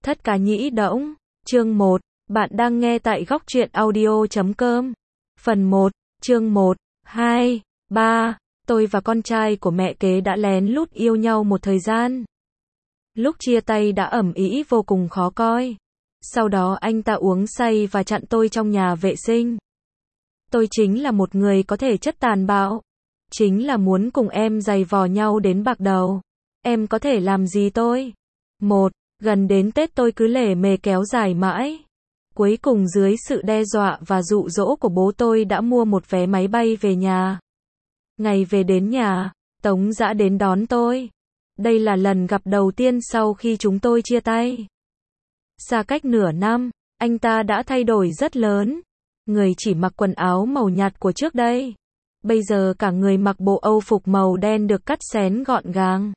Thất cá nhĩ đỗng, chương 1, bạn đang nghe tại góc truyện audio.com. Phần 1, chương 1, 2, 3, tôi và con trai của mẹ kế đã lén lút yêu nhau một thời gian. Lúc chia tay đã ầm ĩ vô cùng khó coi. Sau đó anh ta uống say và chặn tôi trong nhà vệ sinh. Tôi chính là một người có thể chất tàn bạo. Chính là muốn cùng em giày vò nhau đến bạc đầu. Em có thể làm gì tôi? Gần đến Tết tôi cứ lề mề kéo dài mãi. Cuối cùng dưới sự đe dọa và dụ dỗ của bố tôi đã mua một vé máy bay về nhà. Ngày về đến nhà, Tống Dã đến đón tôi. Đây là lần gặp đầu tiên sau khi chúng tôi chia tay. Xa cách nửa năm, anh ta đã thay đổi rất lớn. Người chỉ mặc quần áo màu nhạt của trước đây. Bây giờ cả người mặc bộ Âu phục màu đen được cắt xén gọn gàng.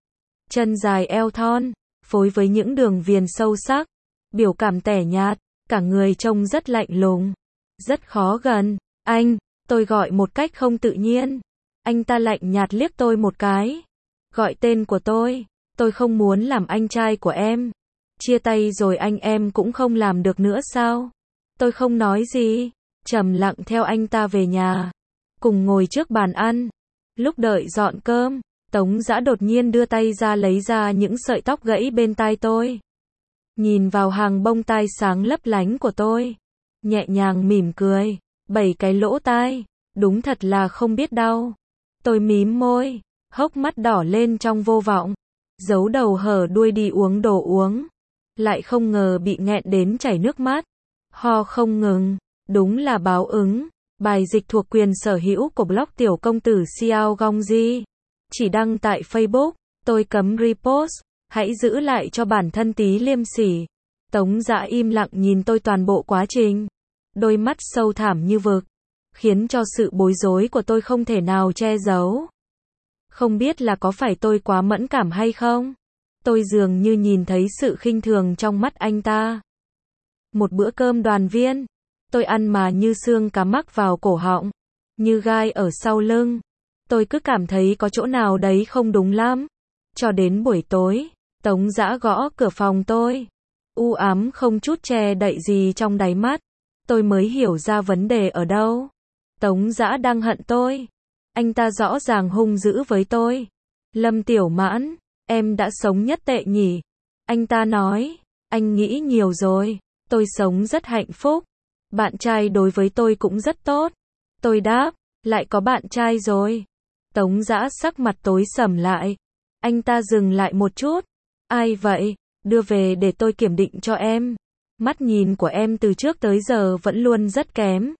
Chân dài eo thon, phối với những đường viền sâu sắc. Biểu cảm tẻ nhạt, cả người trông rất lạnh lùng. Rất khó gần. Anh, tôi gọi một cách không tự nhiên. Anh ta lạnh nhạt liếc tôi một cái. Gọi tên của tôi không muốn làm anh trai của em. Chia tay rồi anh em cũng không làm được nữa sao? Tôi không nói gì, trầm lặng theo anh ta về nhà. Cùng ngồi trước bàn ăn. Lúc đợi dọn cơm, Tống Dã đột nhiên đưa tay ra lấy ra những sợi tóc gãy bên tai tôi. Nhìn vào hàng bông tai sáng lấp lánh của tôi. Nhẹ nhàng mỉm cười. 7 cái lỗ tai. Đúng thật là không biết đau. Tôi mím môi. Hốc mắt đỏ lên trong vô vọng. Giấu đầu hở đuôi đi uống đồ uống. Lại không ngờ bị nghẹn đến chảy nước mắt. Ho không ngừng. Đúng là báo ứng. Bài dịch thuộc quyền sở hữu của blog tiểu công tử Xiao Gongji. Chỉ đăng tại Facebook. Tôi cấm repost. Hãy giữ lại cho bản thân tí liêm sỉ. Tống Dã im lặng nhìn tôi toàn bộ quá trình. Đôi mắt sâu thẳm như vực. Khiến cho sự bối rối của tôi không thể nào che giấu. Không biết là có phải tôi quá mẫn cảm hay không? Tôi dường như nhìn thấy sự khinh thường trong mắt anh ta. Một bữa cơm đoàn viên. Tôi ăn mà như xương cá mắc vào cổ họng. Như gai ở sau lưng. Tôi cứ cảm thấy có chỗ nào đấy không đúng lắm. Cho đến buổi tối, Tống Dã gõ cửa phòng tôi. U ám không chút che đậy gì trong đáy mắt. Tôi mới hiểu ra vấn đề ở đâu. Tống Dã đang hận tôi. Anh ta rõ ràng hung dữ với tôi. Lâm Tiểu Mãn, em đã sống nhất tệ nhỉ? Anh ta nói, anh nghĩ nhiều rồi. Tôi sống rất hạnh phúc. Bạn trai đối với tôi cũng rất tốt. Tôi đáp, lại có bạn trai rồi. Tống Dã sắc mặt tối sầm lại. Anh ta dừng lại một chút. Ai vậy? Đưa về để tôi kiểm định cho em. Mắt nhìn của em từ trước tới giờ vẫn luôn rất kém.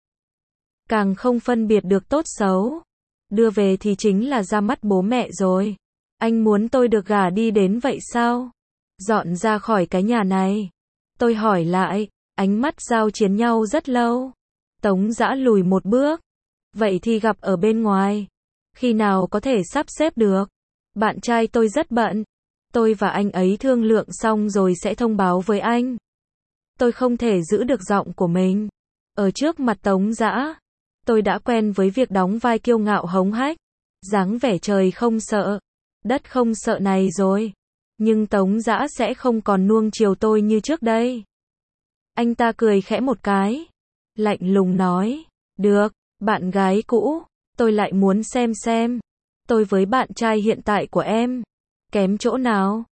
Càng không phân biệt được tốt xấu. Đưa về thì chính là ra mắt bố mẹ rồi. Anh muốn tôi được gả đi đến vậy sao? Dọn ra khỏi cái nhà này. Tôi hỏi lại, ánh mắt giao chiến nhau rất lâu. Tống Dã lùi một bước. Vậy thì gặp ở bên ngoài. Khi nào có thể sắp xếp được? Bạn trai tôi rất bận. Tôi và anh ấy thương lượng xong rồi sẽ thông báo với anh. Tôi không thể giữ được giọng của mình. Ở trước mặt Tống Dã, tôi đã quen với việc đóng vai kiêu ngạo hống hách. Dáng vẻ trời không sợ, đất không sợ này rồi. Nhưng Tống Dã sẽ không còn nuông chiều tôi như trước đây. Anh ta cười khẽ một cái. Lạnh lùng nói. Được, bạn gái cũ. Tôi lại muốn xem. Tôi với bạn trai hiện tại của em. Kém chỗ nào?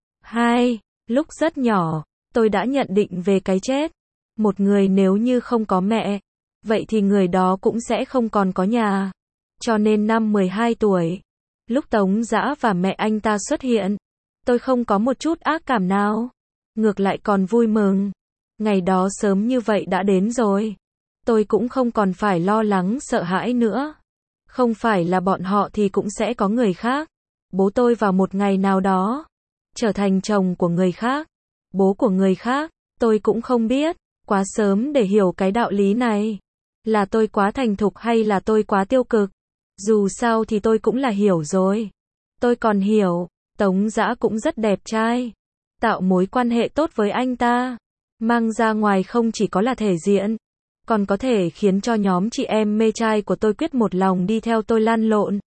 Lúc rất nhỏ, tôi đã nhận định về cái chết. Một người nếu như không có mẹ, vậy thì người đó cũng sẽ không còn có nhà. Cho nên năm 12 tuổi, lúc Tống Dã và mẹ anh ta xuất hiện, tôi không có một chút ác cảm nào. Ngược lại còn vui mừng. Ngày đó sớm như vậy đã đến rồi. Tôi cũng không còn phải lo lắng sợ hãi nữa. Không phải là bọn họ thì cũng sẽ có người khác. Bố tôi vào một ngày nào đó trở thành chồng của người khác. Bố của người khác, tôi cũng không biết. Quá sớm để hiểu cái đạo lý này. Là tôi quá thành thục hay là tôi quá tiêu cực? Dù sao thì tôi cũng là hiểu rồi. Tôi còn hiểu, Tống Dã cũng rất đẹp trai. Tạo mối quan hệ tốt với anh ta. Mang ra ngoài không chỉ có là thể diện, còn có thể khiến cho nhóm chị em mê trai của tôi quyết một lòng đi theo tôi lăn lộn.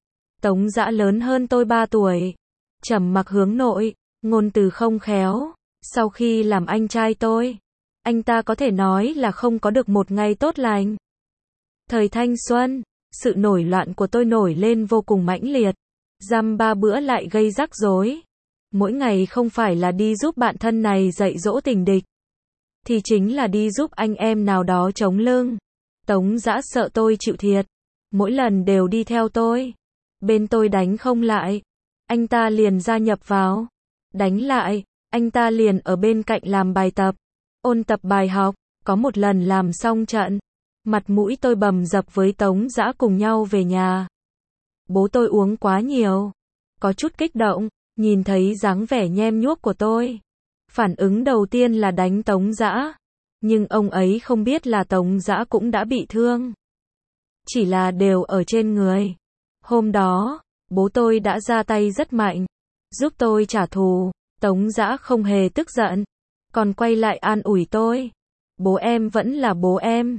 Tống Dã lớn hơn tôi 3 tuổi. Trầm mặc hướng nội, ngôn từ không khéo, Sau khi làm anh trai tôi, anh ta có thể nói là không có được một ngày tốt lành. Thời thanh xuân, sự nổi loạn của tôi nổi lên vô cùng mãnh liệt. Dăm 3 bữa lại gây rắc rối. Mỗi ngày không phải là đi giúp bạn thân này dạy dỗ tình địch, thì chính là đi giúp anh em nào đó chống lưng. Tống Dã sợ tôi chịu thiệt, mỗi lần đều đi theo tôi. Bên tôi đánh không lại, anh ta liền gia nhập vào. Đánh lại, anh ta liền ở bên cạnh làm bài tập, ôn tập bài học. Có một lần làm xong trận, mặt mũi tôi bầm dập với Tống Dã cùng nhau về nhà. Bố tôi uống quá nhiều, có chút kích động, nhìn thấy dáng vẻ nhem nhuốc của tôi. Phản ứng đầu tiên là đánh Tống Dã, nhưng ông ấy không biết là Tống Dã cũng đã bị thương. Chỉ là đều ở trên người. Hôm đó, bố tôi đã ra tay rất mạnh, giúp tôi trả thù. Tống Dã không hề tức giận, còn quay lại an ủi tôi. Bố em vẫn là bố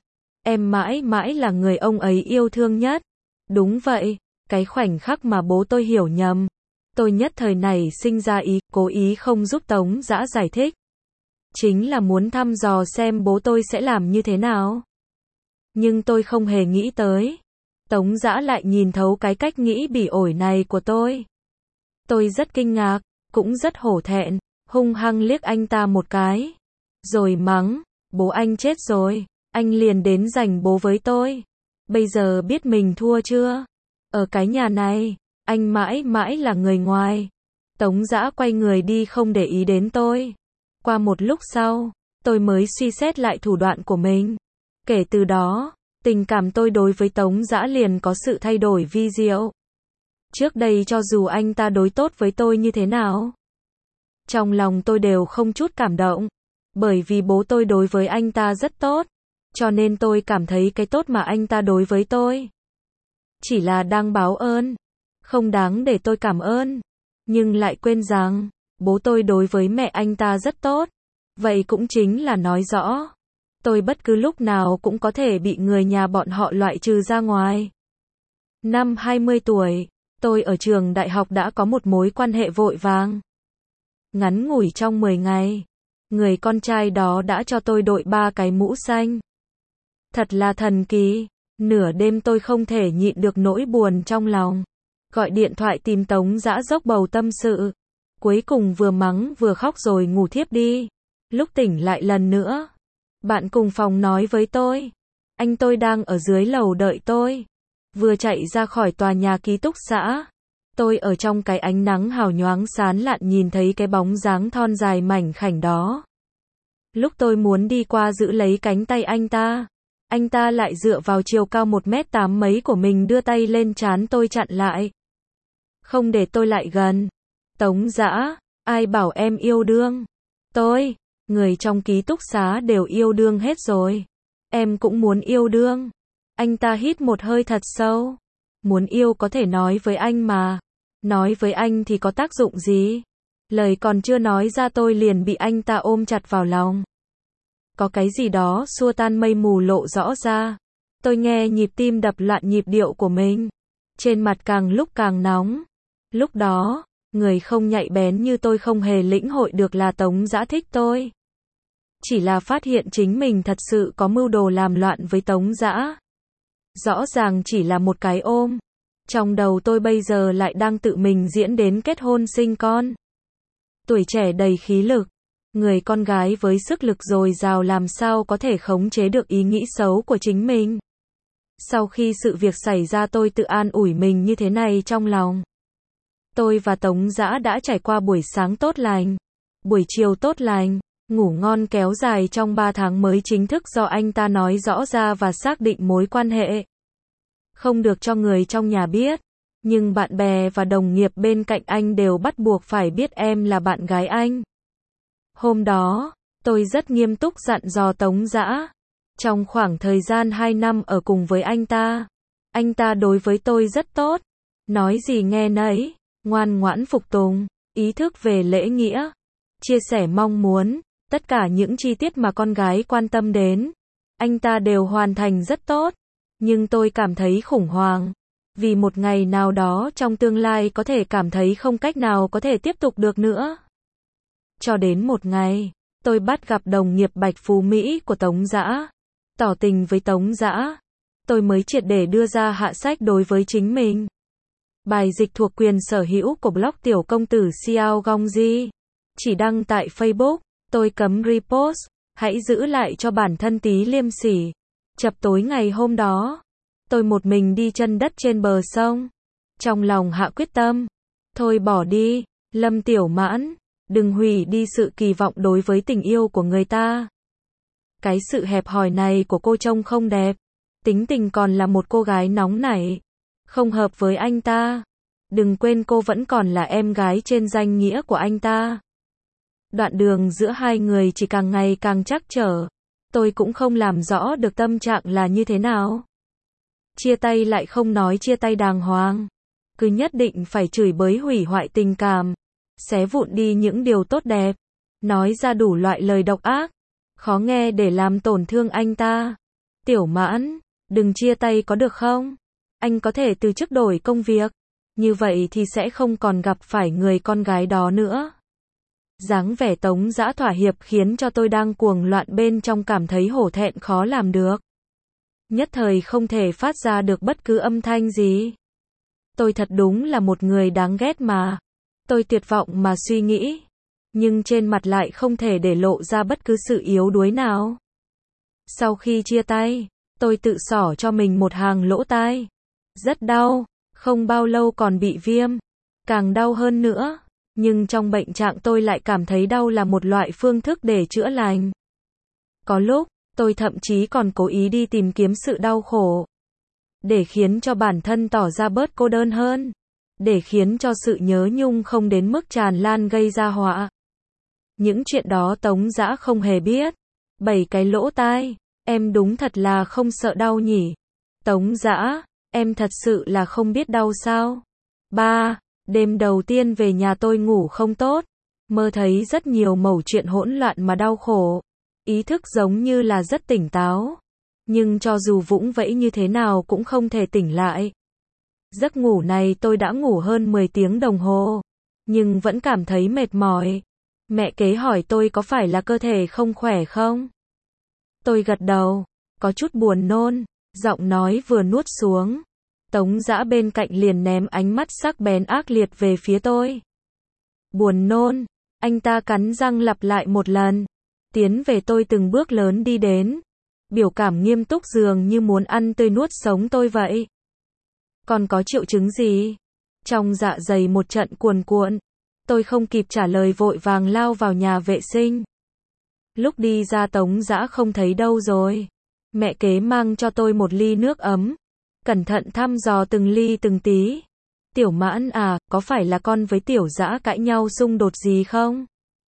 em mãi mãi là người ông ấy yêu thương nhất. Đúng vậy, cái khoảnh khắc mà bố tôi hiểu nhầm, tôi nhất thời này sinh ra cố ý không giúp Tống Dã giải thích. Chính là muốn thăm dò xem bố tôi sẽ làm như thế nào. Nhưng tôi không hề nghĩ tới, Tống Dã lại nhìn thấu cái cách nghĩ bỉ ổi này của tôi. Tôi rất kinh ngạc, cũng rất hổ thẹn, hung hăng liếc anh ta một cái. Rồi mắng, bố anh chết rồi, anh liền đến giành bố với tôi. Bây giờ biết mình thua chưa? Ở cái nhà này, anh mãi mãi là người ngoài. Tống Dã quay người đi không để ý đến tôi. Qua một lúc sau, tôi mới suy xét lại thủ đoạn của mình. Kể từ đó, tình cảm tôi đối với Tống Dã liền có sự thay đổi vi diệu. Trước đây cho dù anh ta đối tốt với tôi như thế nào, trong lòng tôi đều không chút cảm động. Bởi vì bố tôi đối với anh ta rất tốt, cho nên tôi cảm thấy cái tốt mà anh ta đối với tôi chỉ là đang báo ơn, không đáng để tôi cảm ơn. Nhưng lại quên rằng, bố tôi đối với mẹ anh ta rất tốt. Vậy cũng chính là nói rõ, tôi bất cứ lúc nào cũng có thể bị người nhà bọn họ loại trừ ra ngoài. Năm 20 tuổi, tôi ở trường đại học đã có một mối quan hệ vội vàng. Ngắn ngủi trong 10 ngày, người con trai đó đã cho tôi đội 3 cái mũ xanh. Thật là thần kỳ, nửa đêm tôi không thể nhịn được nỗi buồn trong lòng. Gọi điện thoại tìm Tống Dã dốc bầu tâm sự. Cuối cùng vừa mắng vừa khóc rồi ngủ thiếp đi. Lúc tỉnh lại lần nữa, bạn cùng phòng nói với tôi, anh tôi đang ở dưới lầu đợi tôi. Vừa chạy ra khỏi tòa nhà ký túc xá, tôi ở trong cái ánh nắng hào nhoáng sáng lạn nhìn thấy cái bóng dáng thon dài mảnh khảnh đó. Lúc tôi muốn đi qua giữ lấy cánh tay anh ta lại dựa vào chiều cao 1m8 mấy của mình đưa tay lên trán tôi chặn lại. Không để tôi lại gần. Tống Dã, ai bảo em yêu đương? Tôi, người trong ký túc xá đều yêu đương hết rồi. Em cũng muốn yêu đương. Anh ta hít một hơi thật sâu. Muốn yêu có thể nói với anh mà. Nói với anh thì có tác dụng gì? Lời còn chưa nói ra tôi liền bị anh ta ôm chặt vào lòng. Có cái gì đó xua tan mây mù lộ rõ ra. Tôi nghe nhịp tim đập loạn nhịp điệu của mình. Trên mặt càng lúc càng nóng. Lúc đó, người không nhạy bén như tôi không hề lĩnh hội được là Tống Dã thích tôi. Chỉ là phát hiện chính mình thật sự có mưu đồ làm loạn với Tống Dã. Rõ ràng chỉ là một cái ôm. Trong đầu tôi bây giờ lại đang tự mình diễn đến kết hôn sinh con. Tuổi trẻ đầy khí lực. Người con gái với sức lực dồi dào làm sao có thể khống chế được ý nghĩ xấu của chính mình. Sau khi sự việc xảy ra tôi tự an ủi mình như thế này trong lòng. Tôi và Tống Dã đã trải qua buổi sáng tốt lành, buổi chiều tốt lành, ngủ ngon kéo dài trong 3 tháng mới chính thức do anh ta nói rõ ra và xác định mối quan hệ. Không được cho người trong nhà biết, nhưng bạn bè và đồng nghiệp bên cạnh anh đều bắt buộc phải biết em là bạn gái anh. Hôm đó, tôi rất nghiêm túc dặn dò Tống Dã. Trong khoảng thời gian 2 năm ở cùng với anh ta đối với tôi rất tốt. Nói gì nghe nấy, ngoan ngoãn phục tùng, ý thức về lễ nghĩa, chia sẻ mong muốn, tất cả những chi tiết mà con gái quan tâm đến. Anh ta đều hoàn thành rất tốt. Nhưng tôi cảm thấy khủng hoảng. Vì một ngày nào đó trong tương lai có thể cảm thấy không cách nào có thể tiếp tục được nữa. Cho đến một ngày, tôi bắt gặp đồng nghiệp Bạch Phú Mỹ của Tống Dã, tỏ tình với Tống Dã. Tôi mới triệt để đưa ra hạ sách đối với chính mình. Bài dịch thuộc quyền sở hữu của blog Tiểu Công Tử Xiao Gongji. Chỉ đăng tại Facebook, tôi cấm repost, hãy giữ lại cho bản thân tí liêm sỉ. Chập tối ngày hôm đó, tôi một mình đi chân đất trên bờ sông. Trong lòng hạ quyết tâm, thôi bỏ đi, Lâm Tiểu Mãn, đừng hủy đi sự kỳ vọng đối với tình yêu của người ta. Cái sự hẹp hòi này của cô trông không đẹp. Tính tình còn là một cô gái nóng nảy. Không hợp với anh ta. Đừng quên cô vẫn còn là em gái trên danh nghĩa của anh ta. Đoạn đường giữa hai người chỉ càng ngày càng trắc trở. Tôi cũng không làm rõ được tâm trạng là như thế nào. Chia tay lại không nói chia tay đàng hoàng. Cứ nhất định phải chửi bới hủy hoại tình cảm. Xé vụn đi những điều tốt đẹp. Nói ra đủ loại lời độc ác. Khó nghe để làm tổn thương anh ta. Tiểu Mãn, đừng chia tay có được không? Anh có thể từ chức đổi công việc. Như vậy thì sẽ không còn gặp phải người con gái đó nữa. Dáng vẻ Tống Dã thỏa hiệp khiến cho tôi đang cuồng loạn bên trong cảm thấy hổ thẹn khó làm được. Nhất thời không thể phát ra được bất cứ âm thanh gì. Tôi thật đúng là một người đáng ghét mà. Tôi tuyệt vọng mà suy nghĩ. Nhưng trên mặt lại không thể để lộ ra bất cứ sự yếu đuối nào. Sau khi chia tay, tôi tự xỏ cho mình một hàng lỗ tai. Rất đau, không bao lâu còn bị viêm. Càng đau hơn nữa. Nhưng trong bệnh trạng tôi lại cảm thấy đau là một loại phương thức để chữa lành. Có lúc, tôi thậm chí còn cố ý đi tìm kiếm sự đau khổ. Để khiến cho bản thân tỏ ra bớt cô đơn hơn. Để khiến cho sự nhớ nhung không đến mức tràn lan gây ra họa. Những chuyện đó Tống Dã không hề biết. 7 cái lỗ tai, em đúng thật là không sợ đau nhỉ. Tống Dã, em thật sự là không biết đau sao. 3. Đêm đầu tiên về nhà tôi ngủ không tốt. Mơ thấy rất nhiều mẩu chuyện hỗn loạn mà đau khổ. Ý thức giống như là rất tỉnh táo. Nhưng cho dù vũng vẫy như thế nào cũng không thể tỉnh lại. Giấc ngủ này tôi đã ngủ hơn 10 tiếng đồng hồ. Nhưng vẫn cảm thấy mệt mỏi. Mẹ kế hỏi tôi có phải là cơ thể không khỏe không? Tôi gật đầu, có chút buồn nôn, giọng nói vừa nuốt xuống. Tống Dã bên cạnh liền ném ánh mắt sắc bén ác liệt về phía tôi. Buồn nôn, anh ta cắn răng lặp lại một lần. Tiến về tôi từng bước lớn đi đến. Biểu cảm nghiêm túc dường như muốn ăn tươi nuốt sống tôi vậy. Còn có triệu chứng gì? Trong dạ dày một trận cuồn cuộn. Tôi không kịp trả lời vội vàng lao vào nhà vệ sinh. Lúc đi ra Tống Dã không thấy đâu rồi. Mẹ kế mang cho tôi một ly nước ấm. Cẩn thận thăm dò từng ly từng tí. Tiểu Mãn à, có phải là con với Tiểu Dã cãi nhau xung đột gì không?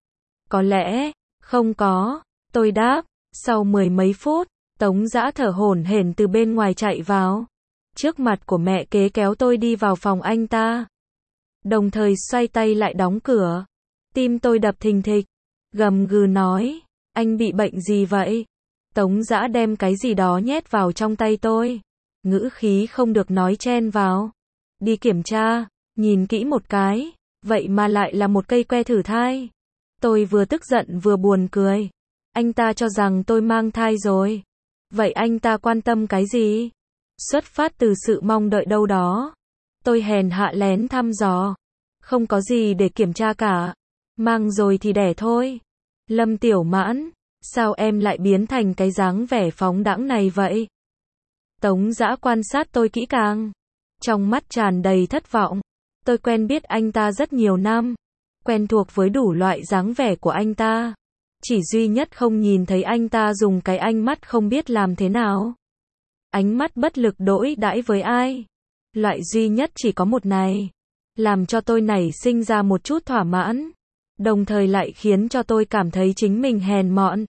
Có lẽ, không có. Tôi đáp, sau 10 mấy phút, Tống Dã thở hổn hển từ bên ngoài chạy vào. Trước mặt của mẹ kế kéo tôi đi vào phòng anh ta. Đồng thời xoay tay lại đóng cửa. Tim tôi đập thình thịch. Gầm gừ nói, anh bị bệnh gì vậy? Tống Dã đem cái gì đó nhét vào trong tay tôi. Ngữ khí không được nói chen vào. Đi kiểm tra, nhìn kỹ một cái. Vậy mà lại là một cây que thử thai. Tôi vừa tức giận vừa buồn cười. Anh ta cho rằng tôi mang thai rồi. Vậy anh ta quan tâm cái gì? Xuất phát từ sự mong đợi đâu đó. Tôi hèn hạ lén thăm dò. Không có gì để kiểm tra cả. Mang rồi thì đẻ thôi. Lâm Tiểu Mãn, sao em lại biến thành cái dáng vẻ phóng đãng này vậy? Tống Dã quan sát tôi kỹ càng. Trong mắt tràn đầy thất vọng. Tôi quen biết anh ta rất nhiều năm. Quen thuộc với đủ loại dáng vẻ của anh ta. Chỉ duy nhất không nhìn thấy anh ta dùng cái ánh mắt không biết làm thế nào. Ánh mắt bất lực đỗi đãi với ai. Loại duy nhất chỉ có một này. Làm cho tôi nảy sinh ra một chút thỏa mãn. Đồng thời lại khiến cho tôi cảm thấy chính mình hèn mọn.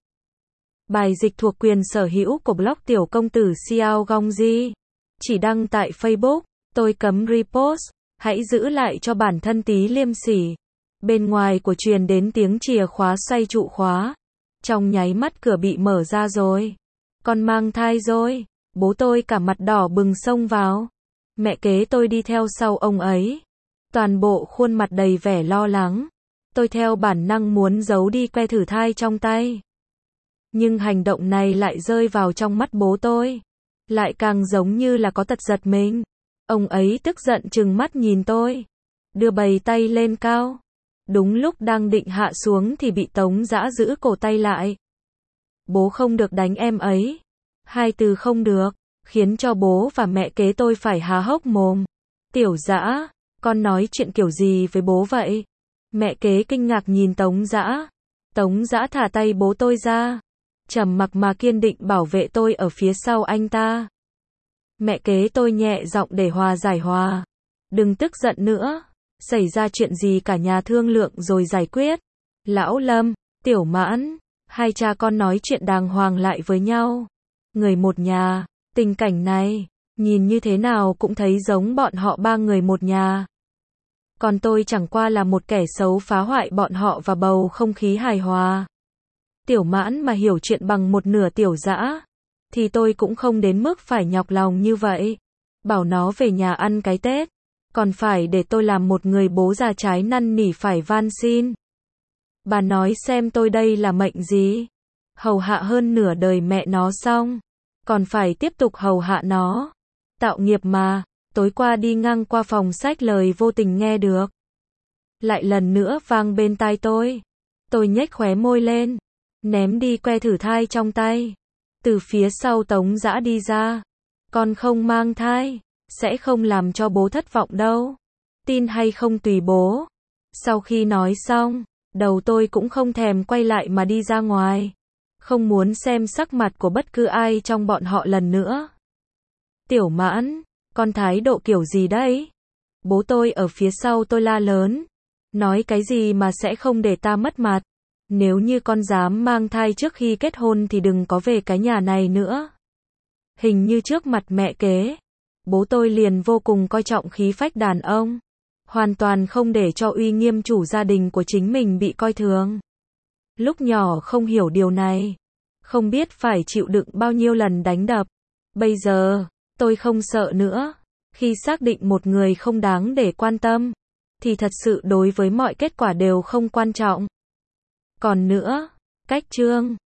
Bài dịch thuộc quyền sở hữu của blog Tiểu Công Tử Xiao Gongji. Chỉ đăng tại Facebook, tôi cấm repost, hãy giữ lại cho bản thân tí liêm sỉ. Bên ngoài của truyền đến tiếng chìa khóa xoay trụ khóa. Trong nháy mắt cửa bị mở ra rồi. Con mang thai rồi. Bố tôi cả mặt đỏ bừng xông vào. Mẹ kế tôi đi theo sau ông ấy. Toàn bộ khuôn mặt đầy vẻ lo lắng. Tôi theo bản năng muốn giấu đi que thử thai trong tay. Nhưng hành động này lại rơi vào trong mắt bố tôi. Lại càng giống như là có tật giật mình. Ông ấy tức giận trừng mắt nhìn tôi. Đưa bày tay lên cao. Đúng lúc đang định hạ xuống thì bị Tống Dã giữ cổ tay lại. Bố không được đánh em ấy. Hai từ không được, khiến cho bố và mẹ kế tôi phải há hốc mồm. Tiểu Dã, con nói chuyện kiểu gì với bố vậy? Mẹ kế kinh ngạc nhìn Tống Dã. Tống Dã thả tay bố tôi ra. Trầm mặc mà kiên định bảo vệ tôi ở phía sau anh ta. Mẹ kế tôi nhẹ giọng để hòa giải. Đừng tức giận nữa. Xảy ra chuyện gì cả nhà thương lượng rồi giải quyết. Lão Lâm, Tiểu Mãn, hai cha con nói chuyện đàng hoàng lại với nhau. Người một nhà, tình cảnh này, nhìn như thế nào cũng thấy giống bọn họ ba người một nhà. Còn tôi chẳng qua là một kẻ xấu phá hoại bọn họ và bầu không khí hài hòa. Tiểu Mãn mà hiểu chuyện bằng một nửa Tiểu Dã, thì tôi cũng không đến mức phải nhọc lòng như vậy. Bảo nó về nhà ăn cái Tết, còn phải để tôi làm một người bố già trái năn nỉ phải van xin. Bà nói xem tôi đây là mệnh gì? Hầu hạ hơn nửa đời mẹ nó xong, còn phải tiếp tục hầu hạ nó. Tạo nghiệp mà. Tối qua đi ngang qua phòng sách lời vô tình nghe được. Lại lần nữa vang bên tai tôi. Tôi nhếch khóe môi lên, ném đi que thử thai trong tay. Từ phía sau Tống Dã đi ra. Con không mang thai, sẽ không làm cho bố thất vọng đâu. Tin hay không tùy bố. Sau khi nói xong, đầu tôi cũng không thèm quay lại mà đi ra ngoài. Không muốn xem sắc mặt của bất cứ ai trong bọn họ lần nữa. Tiểu Mãn, con thái độ kiểu gì đấy? Bố tôi ở phía sau tôi la lớn. Nói cái gì mà sẽ không để ta mất mặt. Nếu như con dám mang thai trước khi kết hôn thì đừng có về cái nhà này nữa. Hình như trước mặt mẹ kế, bố tôi liền vô cùng coi trọng khí phách đàn ông. Hoàn toàn không để cho uy nghiêm chủ gia đình của chính mình bị coi thường. Lúc nhỏ không hiểu điều này. Không biết phải chịu đựng bao nhiêu lần đánh đập. Bây giờ, tôi không sợ nữa. Khi xác định một người không đáng để quan tâm, thì thật sự đối với mọi kết quả đều không quan trọng. Còn nữa, cách chương